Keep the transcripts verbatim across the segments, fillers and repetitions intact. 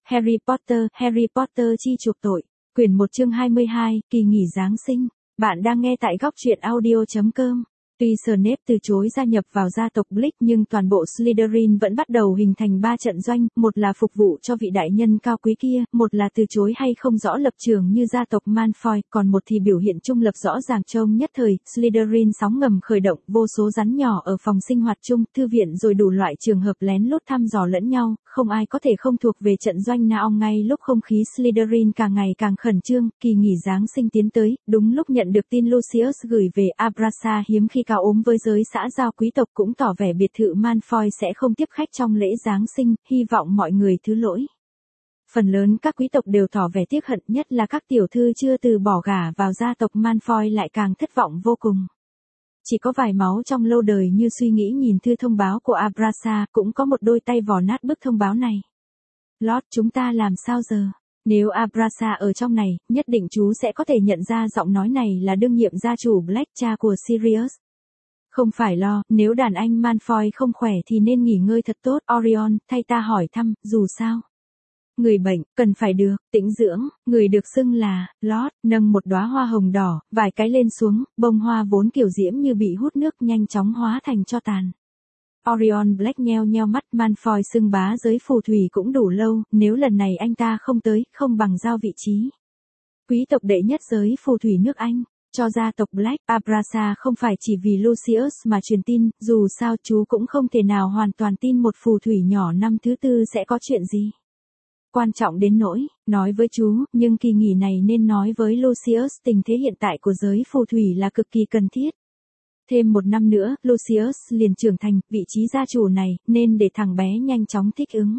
Harry Potter, Harry Potter chi chuộc tội. Quyển một chương hai mươi hai, kỳ nghỉ Giáng sinh. Bạn đang nghe tại góc truyện audio chấm com. Tuy Snape từ chối gia nhập vào gia tộc Black nhưng toàn bộ Slytherin vẫn bắt đầu hình thành ba trận doanh, một là phục vụ cho vị đại nhân cao quý kia, một là từ chối hay không rõ lập trường như gia tộc Malfoy, còn một thì biểu hiện trung lập rõ ràng. Trong nhất thời, Slytherin sóng ngầm khởi động, vô số rắn nhỏ ở phòng sinh hoạt chung, thư viện rồi đủ loại trường hợp lén lút thăm dò lẫn nhau, không ai có thể không thuộc về trận doanh nào. Ngay lúc không khí Slytherin càng ngày càng khẩn trương, kỳ nghỉ Giáng sinh tiến tới, đúng lúc nhận được tin Lucius gửi về Abrasa hiếm khi cao ốm với giới xã giao quý tộc cũng tỏ vẻ biệt thự Malfoy sẽ không tiếp khách trong lễ Giáng sinh, hy vọng mọi người thứ lỗi. Phần lớn các quý tộc đều tỏ vẻ tiếc hận, nhất là các tiểu thư chưa từ bỏ gả vào gia tộc Malfoy lại càng thất vọng vô cùng. Chỉ có vài máu trong lâu đời như suy nghĩ nhìn thư thông báo của Abrasa, cũng có một đôi tay vò nát bức thông báo này. Lord, chúng ta làm sao giờ? Nếu Abrasa ở trong này, nhất định chú sẽ có thể nhận ra giọng nói này là đương nhiệm gia chủ Black, cha của Sirius. Không phải lo, nếu đàn anh Malfoy không khỏe thì nên nghỉ ngơi thật tốt. Orion, thay ta hỏi thăm, dù sao. Người bệnh, cần phải được, tĩnh dưỡng, người được xưng là, Lord, nâng một đóa hoa hồng đỏ, vài cái lên xuống, bông hoa vốn kiểu diễm như bị hút nước nhanh chóng hóa thành tro tàn. Orion Black nheo nheo mắt. Malfoy xưng bá giới phù thủy cũng đủ lâu, nếu lần này anh ta không tới, không bằng giao vị trí quý tộc đệ nhất giới phù thủy nước Anh cho gia tộc Black. Abrasa không phải chỉ vì Lucius mà truyền tin, dù sao chú cũng không thể nào hoàn toàn tin một phù thủy nhỏ năm thứ tư sẽ có chuyện gì quan trọng đến nỗi nói với chú, nhưng kỳ nghỉ này nên nói với Lucius tình thế hiện tại của giới phù thủy là cực kỳ cần thiết. Thêm một năm nữa, Lucius liền trưởng thành, vị trí gia chủ này, nên để thằng bé nhanh chóng thích ứng.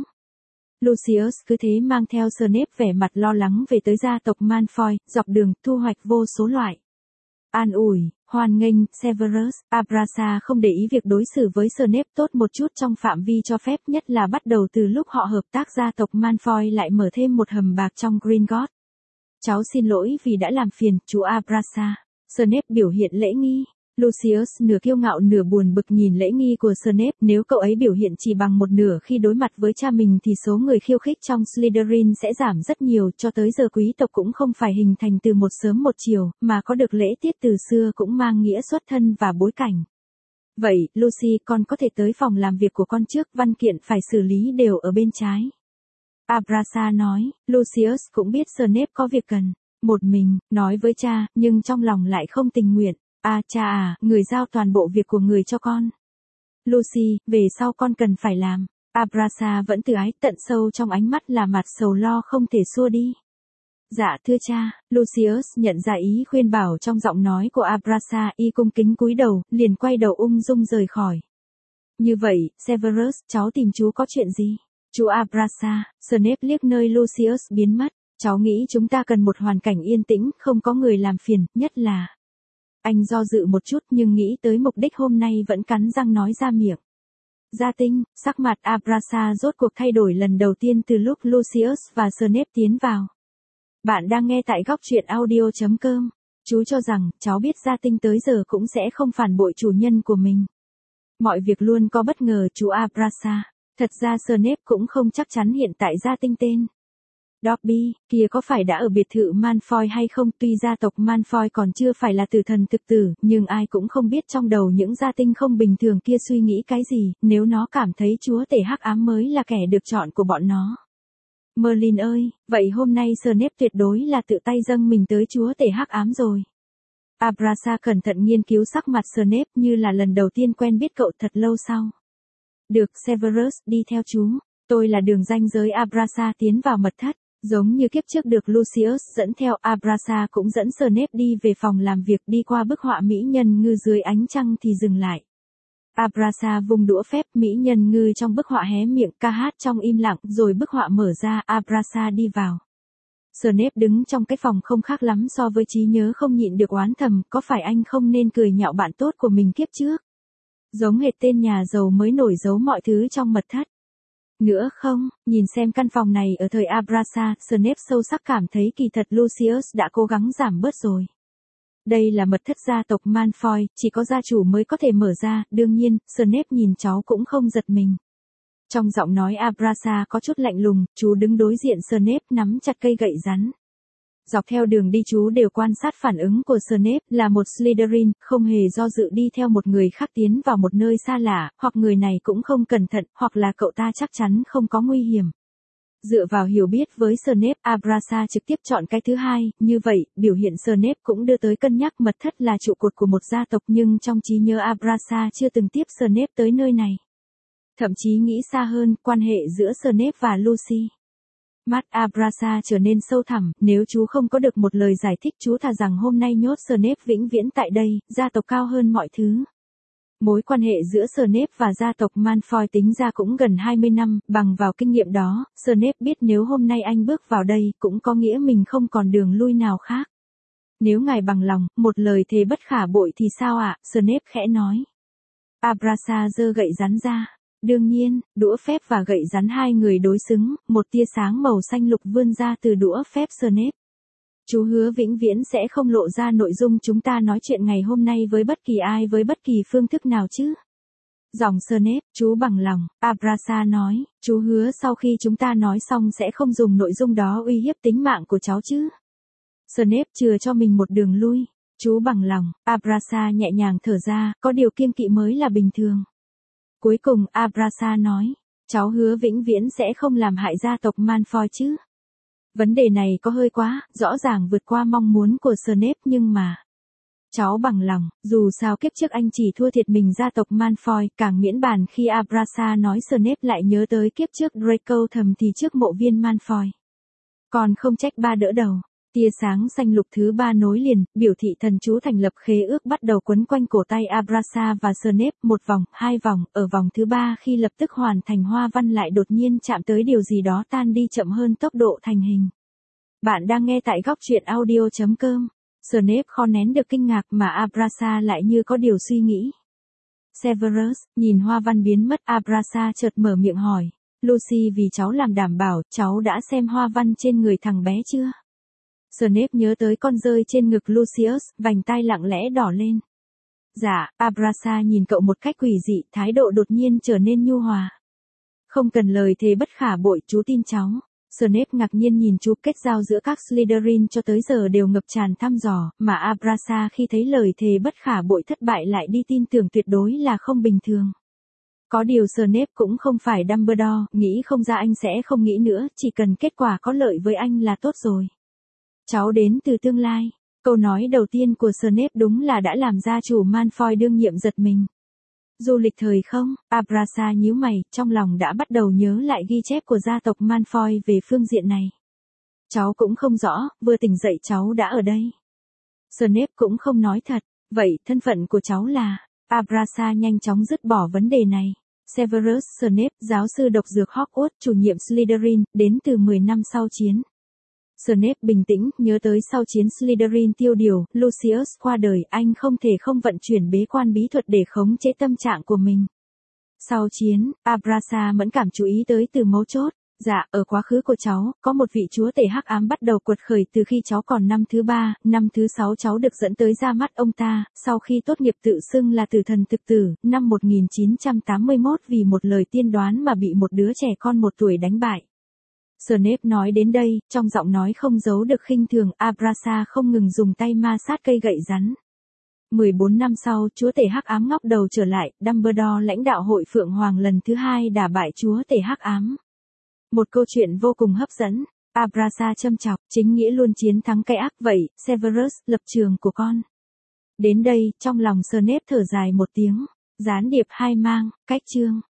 Lucius cứ thế mang theo Snape vẻ mặt lo lắng về tới gia tộc Malfoy, dọc đường, thu hoạch vô số loại an ủi, hoan nghênh. Severus, Abrasa không để ý việc đối xử với Snape tốt một chút trong phạm vi cho phép, nhất là bắt đầu từ lúc họ hợp tác gia tộc Malfoy lại mở thêm một hầm bạc trong Gringotts. Cháu xin lỗi vì đã làm phiền, chú Abrasa. Snape biểu hiện lễ nghi. Lucius nửa kiêu ngạo nửa buồn bực nhìn lễ nghi của Snape, nếu cậu ấy biểu hiện chỉ bằng một nửa khi đối mặt với cha mình thì số người khiêu khích trong Slytherin sẽ giảm rất nhiều. Cho tới giờ quý tộc cũng không phải hình thành từ một sớm một chiều, mà có được lễ tiết từ xưa cũng mang nghĩa xuất thân và bối cảnh. Vậy, Lucy, con có thể tới phòng làm việc của con trước, văn kiện phải xử lý đều ở bên trái. Abrasa nói. Lucius cũng biết Snape có việc cần một mình nói với cha, nhưng trong lòng lại không tình nguyện. À cha à, người giao toàn bộ việc của người cho con. Lucy, về sau con cần phải làm. Abrasa vẫn từ ái, tận sâu trong ánh mắt là mặt sầu lo không thể xua đi. Dạ thưa cha. Lucius nhận ra ý khuyên bảo trong giọng nói của Abrasa, y cung kính cúi đầu, liền quay đầu ung dung rời khỏi. Như vậy, Severus, cháu tìm chú có chuyện gì? Chú Abrasa. Snape liếc nơi Lucius biến mất. Cháu nghĩ chúng ta cần một hoàn cảnh yên tĩnh, không có người làm phiền, nhất là... Anh do dự một chút nhưng nghĩ tới mục đích hôm nay vẫn cắn răng nói ra miệng. Gia tinh, sắc mặt Abrasa rốt cuộc thay đổi lần đầu tiên từ lúc Lucius và Snape tiến vào. Bạn đang nghe tại góc truyện audio chấm com. Chú cho rằng, cháu biết Gia tinh tới giờ cũng sẽ không phản bội chủ nhân của mình. Mọi việc luôn có bất ngờ, chú Abrasa. Thật ra Snape cũng không chắc chắn hiện tại Gia tinh tên Dobby kia có phải đã ở biệt thự Malfoy hay không. Tuy gia tộc Malfoy còn chưa phải là tử thần thực tử, nhưng ai cũng không biết trong đầu những gia tinh không bình thường kia suy nghĩ cái gì, nếu nó cảm thấy chúa tể hắc ám mới là kẻ được chọn của bọn nó. Merlin ơi, vậy hôm nay Snape tuyệt đối là tự tay dâng mình tới chúa tể hắc ám rồi. Abrasa cẩn thận nghiên cứu sắc mặt Snape như là lần đầu tiên quen biết cậu thật lâu sau. Được, Severus, đi theo chú. Tôi là đường ranh giới. Abrasa tiến vào mật thất. Giống như kiếp trước được Lucius dẫn theo, Abrasa cũng dẫn Snape đi về phòng làm việc, đi qua bức họa mỹ nhân ngư dưới ánh trăng thì dừng lại. Abrasa vung đũa phép, mỹ nhân ngư trong bức họa hé miệng ca hát trong im lặng, rồi bức họa mở ra, Abrasa đi vào. Snape đứng trong cái phòng không khác lắm so với trí nhớ, không nhịn được oán thầm, có phải anh không nên cười nhạo bạn tốt của mình kiếp trước? Giống hệt tên nhà giàu mới nổi giấu mọi thứ trong mật thất. Nữa không, nhìn xem căn phòng này ở thời Abrasa, Snape sâu sắc cảm thấy kỳ thật Lucius đã cố gắng giảm bớt rồi. Đây là mật thất gia tộc Malfoy, chỉ có gia chủ mới có thể mở ra, đương nhiên, Snape nhìn cháu cũng không giật mình. Trong giọng nói Abrasa có chút lạnh lùng, chú đứng đối diện Snape nắm chặt cây gậy rắn. Dọc theo đường đi chú đều quan sát phản ứng của Snape, là một Slytherin, không hề do dự đi theo một người khác tiến vào một nơi xa lạ, hoặc người này cũng không cẩn thận, hoặc là cậu ta chắc chắn không có nguy hiểm. Dựa vào hiểu biết với Snape, Abrasa trực tiếp chọn cái thứ hai, như vậy, biểu hiện Snape cũng đưa tới cân nhắc mật thất là trụ cột của một gia tộc nhưng trong trí nhớ Abrasa chưa từng tiếp Snape tới nơi này. Thậm chí nghĩ xa hơn, quan hệ giữa Snape và Lucy. Mắt Abrasa trở nên sâu thẳm, nếu chú không có được một lời giải thích chú thà rằng hôm nay nhốt Snape vĩnh viễn tại đây, gia tộc cao hơn mọi thứ. Mối quan hệ giữa Snape và gia tộc Malfoy tính ra cũng gần hai mươi năm, bằng vào kinh nghiệm đó, Snape biết nếu hôm nay anh bước vào đây cũng có nghĩa mình không còn đường lui nào khác. Nếu ngài bằng lòng, một lời thề bất khả bội thì sao ạ? Snape khẽ nói. Abrasa giơ gậy rắn ra. Đương nhiên, đũa phép và gậy rắn hai người đối xứng, một tia sáng màu xanh lục vươn ra từ đũa phép Snape. Chú hứa vĩnh viễn sẽ không lộ ra nội dung chúng ta nói chuyện ngày hôm nay với bất kỳ ai với bất kỳ phương thức nào chứ. Dòng Snape, chú bằng lòng, Abrasa nói, chú hứa sau khi chúng ta nói xong sẽ không dùng nội dung đó uy hiếp tính mạng của cháu chứ. Snape chừa cho mình một đường lui, chú bằng lòng, Abrasa nhẹ nhàng thở ra, có điều kiêng kỵ mới là bình thường. Cuối cùng, Abrasa nói, cháu hứa vĩnh viễn sẽ không làm hại gia tộc Malfoy chứ. Vấn đề này có hơi quá, rõ ràng vượt qua mong muốn của Snape nhưng mà... Cháu bằng lòng, dù sao kiếp trước anh chỉ thua thiệt mình gia tộc Malfoy, càng miễn bàn khi Abrasa nói Snape lại nhớ tới kiếp trước Draco thầm thì trước mộ viên Malfoy. Còn không trách ba đỡ đầu. Tia sáng xanh lục thứ ba nối liền, biểu thị thần chú thành lập khế ước bắt đầu quấn quanh cổ tay Abrasa và Snape, một vòng, hai vòng, ở vòng thứ ba khi lập tức hoàn thành hoa văn lại đột nhiên chạm tới điều gì đó tan đi chậm hơn tốc độ thành hình. Bạn đang nghe tại góc truyện audio chấm com. Snape khó nén được kinh ngạc mà Abrasa lại như có điều suy nghĩ. Severus, nhìn hoa văn biến mất, Abrasa chợt mở miệng hỏi, Lucy vì cháu làm đảm bảo, cháu đã xem hoa văn trên người thằng bé chưa? Snape nhớ tới con rơi trên ngực Lucius, vành tai lặng lẽ đỏ lên. Dạ, Abrasa nhìn cậu một cách quỷ dị, thái độ đột nhiên trở nên nhu hòa. Không cần lời thề bất khả bội, chú tin cháu. Snape ngạc nhiên nhìn chú, kết giao giữa các Slytherin cho tới giờ đều ngập tràn thăm dò, mà Abrasa khi thấy lời thề bất khả bội thất bại lại đi tin tưởng tuyệt đối là không bình thường. Có điều Snape cũng không phải Dumbledore, nghĩ không ra anh sẽ không nghĩ nữa, chỉ cần kết quả có lợi với anh là tốt rồi. Cháu đến từ tương lai. Câu nói đầu tiên của Snape đúng là đã làm gia chủ Malfoy đương nhiệm giật mình. Du lịch thời không? Abrasa nhíu mày, trong lòng đã bắt đầu nhớ lại ghi chép của gia tộc Malfoy về phương diện này. Cháu cũng không rõ, vừa tỉnh dậy cháu đã ở đây. Snape cũng không nói thật. Vậy, thân phận của cháu là... Abrasa nhanh chóng dứt bỏ vấn đề này. Severus Snape, giáo sư độc dược Hogwarts, chủ nhiệm Slytherin, đến từ mười năm sau chiến. Snape bình tĩnh, nhớ tới sau chiến Slytherin tiêu điều, Lucius qua đời, anh không thể không vận chuyển bế quan bí thuật để khống chế tâm trạng của mình. Sau chiến, Abrasa mẫn cảm chú ý tới từ mấu chốt. Dạ, ở quá khứ của cháu, có một vị chúa tể hắc ám bắt đầu quật khởi từ khi cháu còn năm thứ ba, năm thứ sáu cháu được dẫn tới ra mắt ông ta, sau khi tốt nghiệp tự xưng là tử thần thực tử, năm một nghìn chín trăm tám mươi mốt vì một lời tiên đoán mà bị một đứa trẻ con một tuổi đánh bại. Snape nói đến đây, trong giọng nói không giấu được khinh thường, Abrasa không ngừng dùng tay ma sát cây gậy rắn. mười bốn năm sau, chúa tể hắc ám ngóc đầu trở lại, Dumbledore lãnh đạo hội Phượng Hoàng lần thứ hai đả bại chúa tể hắc ám. Một câu chuyện vô cùng hấp dẫn. Abrasa châm chọc, chính nghĩa luôn chiến thắng cái ác vậy, Severus, lập trường của con. Đến đây, trong lòng Snape thở dài một tiếng. Gián điệp hai mang, cách chương.